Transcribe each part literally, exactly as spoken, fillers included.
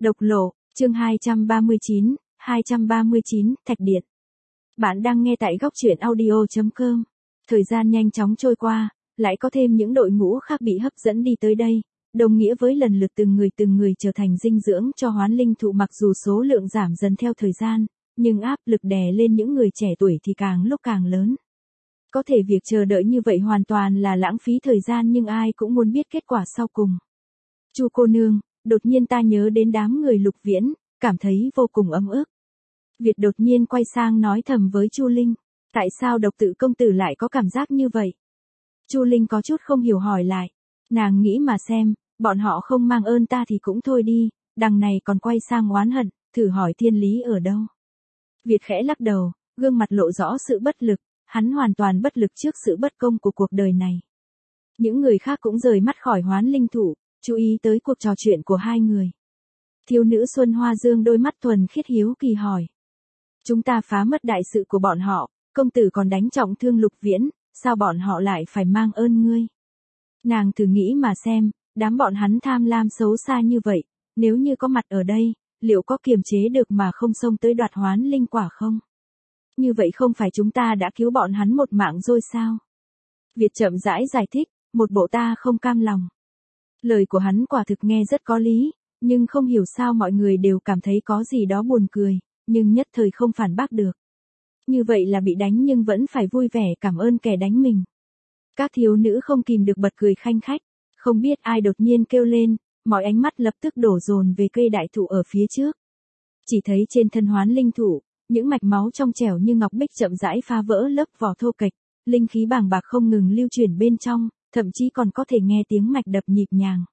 Độc lộ, chương hai trăm ba mươi chín, hai trăm ba mươi chín, Thạch Điện. Bạn đang nghe tại góc truyện audio chấm com. Thời gian nhanh chóng trôi qua, lại có thêm những đội ngũ khác bị hấp dẫn đi tới đây, đồng nghĩa với lần lượt từng người từng người trở thành dinh dưỡng cho hoán linh thụ. Mặc dù số lượng giảm dần theo thời gian, nhưng áp lực đè lên những người trẻ tuổi thì càng lúc càng lớn. Có thể việc chờ đợi như vậy hoàn toàn là lãng phí thời gian, nhưng ai cũng muốn biết kết quả sau cùng. Chu cô nương, đột nhiên ta nhớ đến đám người Lục Viễn, cảm thấy vô cùng ấm ức. Việt đột nhiên quay sang nói thầm với Chu Linh, tại sao Độc Tự công tử lại có cảm giác như vậy? Chu Linh có chút không hiểu hỏi lại, nàng nghĩ mà xem, bọn họ không mang ơn ta thì cũng thôi đi, đằng này còn quay sang oán hận, thử hỏi thiên lý ở đâu? Việt khẽ lắc đầu, gương mặt lộ rõ sự bất lực, hắn hoàn toàn bất lực trước sự bất công của cuộc đời này. Những người khác cũng rời mắt khỏi hoán linh thụ, chú ý tới cuộc trò chuyện của hai người. Thiếu nữ Xuân Hoa Dương đôi mắt thuần khiết hiếu kỳ hỏi. Chúng ta phá mất đại sự của bọn họ, công tử còn đánh trọng thương Lục Viễn, sao bọn họ lại phải mang ơn ngươi? Nàng thử nghĩ mà xem, đám bọn hắn tham lam xấu xa như vậy, nếu như có mặt ở đây, liệu có kiềm chế được mà không xông tới đoạt hoán linh quả không? Như vậy không phải chúng ta đã cứu bọn hắn một mạng rồi sao? Việt chậm rãi giải thích, một bộ ta không cam lòng. Lời của hắn quả thực nghe rất có lý, nhưng không hiểu sao mọi người đều cảm thấy có gì đó buồn cười, nhưng nhất thời không phản bác được. Như vậy là bị đánh nhưng vẫn phải vui vẻ cảm ơn kẻ đánh mình. Các thiếu nữ không kìm được bật cười khanh khách, không biết ai đột nhiên kêu lên, mọi ánh mắt lập tức đổ dồn về cây đại thụ ở phía trước. Chỉ thấy trên thân hoán linh thụ, những mạch máu trong trẻo như ngọc bích chậm rãi phá vỡ lớp vỏ thô kệch, linh khí bàng bạc không ngừng lưu chuyển bên trong, thậm chí còn có thể nghe tiếng mạch đập nhịp nhàng.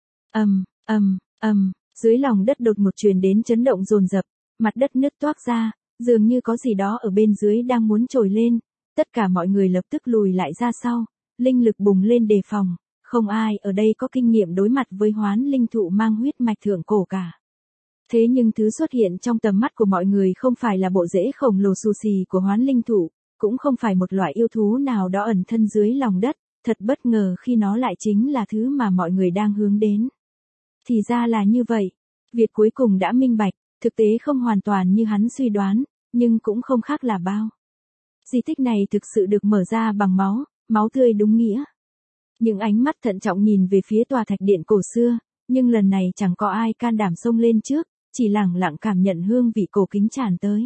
Ầm, ầm, ầm, dưới lòng đất đột một truyền đến chấn động dồn dập, mặt đất nứt toác ra, dường như có gì đó ở bên dưới đang muốn trồi lên, tất cả mọi người lập tức lùi lại ra sau, linh lực bùng lên đề phòng, không ai ở đây có kinh nghiệm đối mặt với hoán linh thụ mang huyết mạch thượng cổ cả. Thế nhưng thứ xuất hiện trong tầm mắt của mọi người không phải là bộ rễ khổng lồ xù xì của hoán linh thụ, cũng không phải một loại yêu thú nào đó ẩn thân dưới lòng đất, thật bất ngờ khi nó lại chính là thứ mà mọi người đang hướng đến. Thì ra là như vậy, Việt cuối cùng đã minh bạch, thực tế không hoàn toàn như hắn suy đoán, nhưng cũng không khác là bao. Di tích này thực sự được mở ra bằng máu, máu tươi đúng nghĩa. Những ánh mắt thận trọng nhìn về phía tòa thạch điện cổ xưa, nhưng lần này chẳng có ai can đảm xông lên trước, chỉ lẳng lặng cảm nhận hương vị cổ kính tràn tới.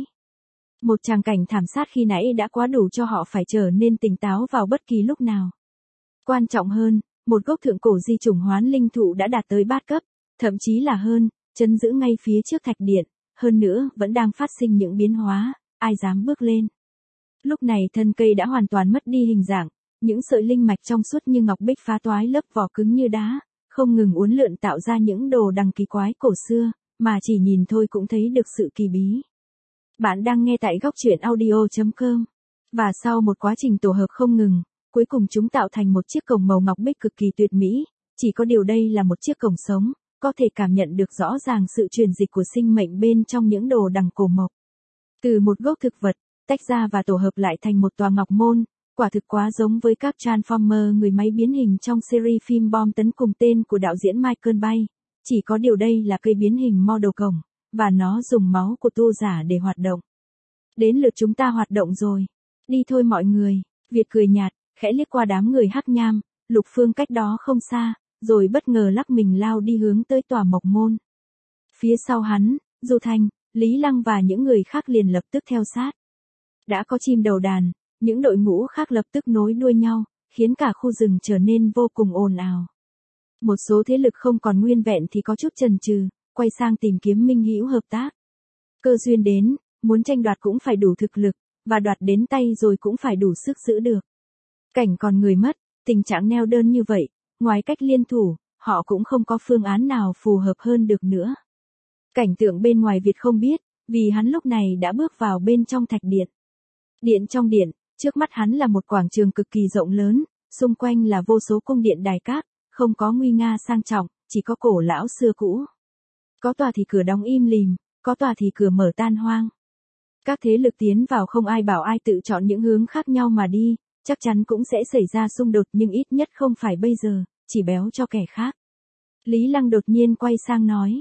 Một tràng cảnh thảm sát khi nãy đã quá đủ cho họ phải trở nên tỉnh táo vào bất kỳ lúc nào. Quan trọng hơn, một gốc thượng cổ di chủng hoán linh thụ đã đạt tới bát cấp, thậm chí là hơn, trấn giữ ngay phía trước thạch điện, hơn nữa vẫn đang phát sinh những biến hóa, ai dám bước lên. Lúc này thân cây đã hoàn toàn mất đi hình dạng, những sợi linh mạch trong suốt như ngọc bích phá toái lớp vỏ cứng như đá, không ngừng uốn lượn tạo ra những đồ đằng kỳ quái cổ xưa, mà chỉ nhìn thôi cũng thấy được sự kỳ bí. Bạn đang nghe tại góc truyện audio chấm com. Và sau một quá trình tổ hợp không ngừng, cuối cùng chúng tạo thành một chiếc cổng màu ngọc bích cực kỳ tuyệt mỹ, chỉ có điều đây là một chiếc cổng sống, có thể cảm nhận được rõ ràng sự truyền dịch của sinh mệnh bên trong những đồ đằng cổ mộc. Từ một gốc thực vật, tách ra và tổ hợp lại thành một tòa ngọc môn, quả thực quá giống với các Transformer người máy biến hình trong series phim bom tấn cùng tên của đạo diễn Michael Bay, chỉ có điều đây là cây biến hình model cổng, và nó dùng máu của tu giả để hoạt động. Đến lượt chúng ta hoạt động rồi. Đi thôi mọi người, Việt cười nhạt, khẽ liếc qua đám người hắc nham, Lục Phương cách đó không xa, rồi bất ngờ lắc mình lao đi hướng tới tòa mộc môn. Phía sau hắn, Du Thanh, Lý Lăng và những người khác liền lập tức theo sát. Đã có chim đầu đàn, những đội ngũ khác lập tức nối đuôi nhau, khiến cả khu rừng trở nên vô cùng ồn ào. Một số thế lực không còn nguyên vẹn thì có chút chần chừ, quay sang tìm kiếm minh hữu hợp tác. Cơ duyên đến, muốn tranh đoạt cũng phải đủ thực lực, và đoạt đến tay rồi cũng phải đủ sức giữ được. Cảnh còn người mất, tình trạng neo đơn như vậy, ngoài cách liên thủ, họ cũng không có phương án nào phù hợp hơn được nữa. Cảnh tượng bên ngoài Việt không biết, vì hắn lúc này đã bước vào bên trong thạch điện. Điện trong điện, trước mắt hắn là một quảng trường cực kỳ rộng lớn, xung quanh là vô số cung điện đài cát, không có nguy nga sang trọng, chỉ có cổ lão xưa cũ. Có tòa thì cửa đóng im lìm, có tòa thì cửa mở tan hoang. Các thế lực tiến vào không ai bảo ai tự chọn những hướng khác nhau mà đi, chắc chắn cũng sẽ xảy ra xung đột nhưng ít nhất không phải bây giờ, chỉ béo cho kẻ khác. Lý Lăng đột nhiên quay sang nói.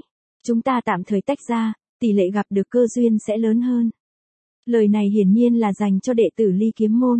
Chúng ta tạm thời tách ra, tỷ lệ gặp được cơ duyên sẽ lớn hơn. Lời này hiển nhiên là dành cho đệ tử Ly Kiếm môn.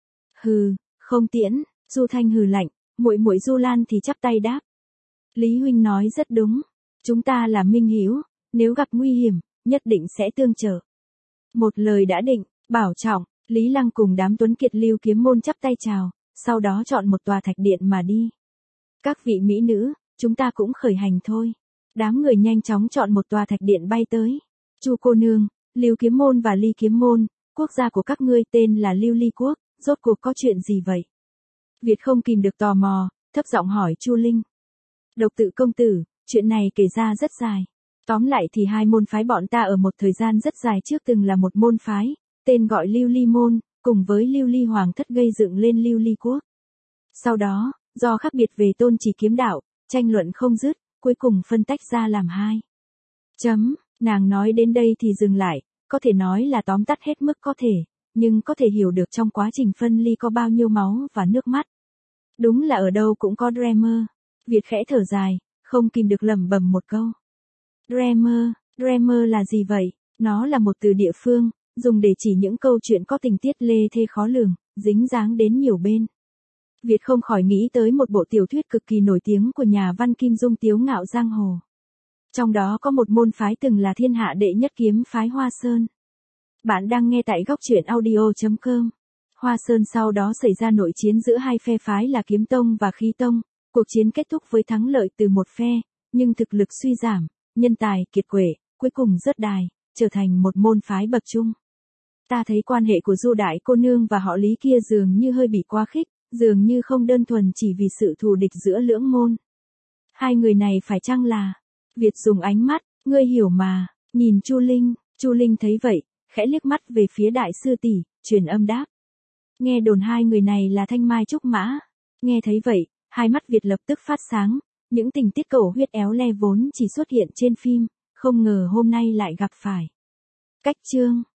Hừ, không tiễn, Du Thanh hừ lạnh, muội muội Du Lan thì chắp tay đáp. Lý huynh nói rất đúng, chúng ta là minh hữu, nếu gặp nguy hiểm, nhất định sẽ tương trợ. Một lời đã định, bảo trọng, Lý Lăng cùng đám tuấn kiệt Lưu Kiếm môn chắp tay chào, sau đó chọn một tòa thạch điện mà đi. Các vị mỹ nữ, chúng ta cũng khởi hành thôi. Đám người nhanh chóng chọn một tòa thạch điện bay tới. Chu cô nương, Lưu Kiếm môn và Ly Kiếm môn, quốc gia của các ngươi tên là Lưu Ly quốc, rốt cuộc có chuyện gì vậy? Việt không kìm được tò mò, thấp giọng hỏi Chu Linh. Độc Tự công tử, chuyện này kể ra rất dài. Tóm lại thì hai môn phái bọn ta ở một thời gian rất dài trước từng là một môn phái, tên gọi Lưu Ly môn, cùng với Lưu Ly hoàng thất gây dựng lên Lưu Ly quốc. Sau đó, do khác biệt về tôn chỉ kiếm đạo, tranh luận không dứt, cuối cùng phân tách ra làm hai. Chấm, nàng nói đến đây thì dừng lại, có thể nói là tóm tắt hết mức có thể, nhưng có thể hiểu được trong quá trình phân ly có bao nhiêu máu và nước mắt. Đúng là ở đâu cũng có Dreamer. Việt khẽ thở dài, không kìm được lẩm bẩm một câu. Dreamer, Dreamer là gì vậy? Nó là một từ địa phương, dùng để chỉ những câu chuyện có tình tiết lê thê khó lường, dính dáng đến nhiều bên. Việt không khỏi nghĩ tới một bộ tiểu thuyết cực kỳ nổi tiếng của nhà văn Kim Dung Tiếu Ngạo Giang Hồ. Trong đó có một môn phái từng là thiên hạ đệ nhất kiếm phái Hoa Sơn. Bạn đang nghe tại góc truyện audio chấm com. Hoa Sơn sau đó xảy ra nội chiến giữa hai phe phái là Kiếm Tông và Khí Tông. Cuộc chiến kết thúc với thắng lợi từ một phe, nhưng thực lực suy giảm, nhân tài kiệt quệ, cuối cùng rớt đài, trở thành một môn phái bậc trung. Ta thấy quan hệ của Du đại cô nương và họ Lý kia dường như hơi bị quá khích, dường như không đơn thuần chỉ vì sự thù địch giữa lưỡng môn. Hai người này phải chăng là... Việt dùng ánh mắt, ngươi hiểu mà, nhìn Chu Linh, Chu Linh thấy vậy, khẽ liếc mắt về phía đại sư tỷ, truyền âm đáp. Nghe đồn hai người này là Thanh Mai Trúc Mã. Nghe thấy vậy, hai mắt Việt lập tức phát sáng, những tình tiết cầu huyết éo le vốn chỉ xuất hiện trên phim, không ngờ hôm nay lại gặp phải. Cách chương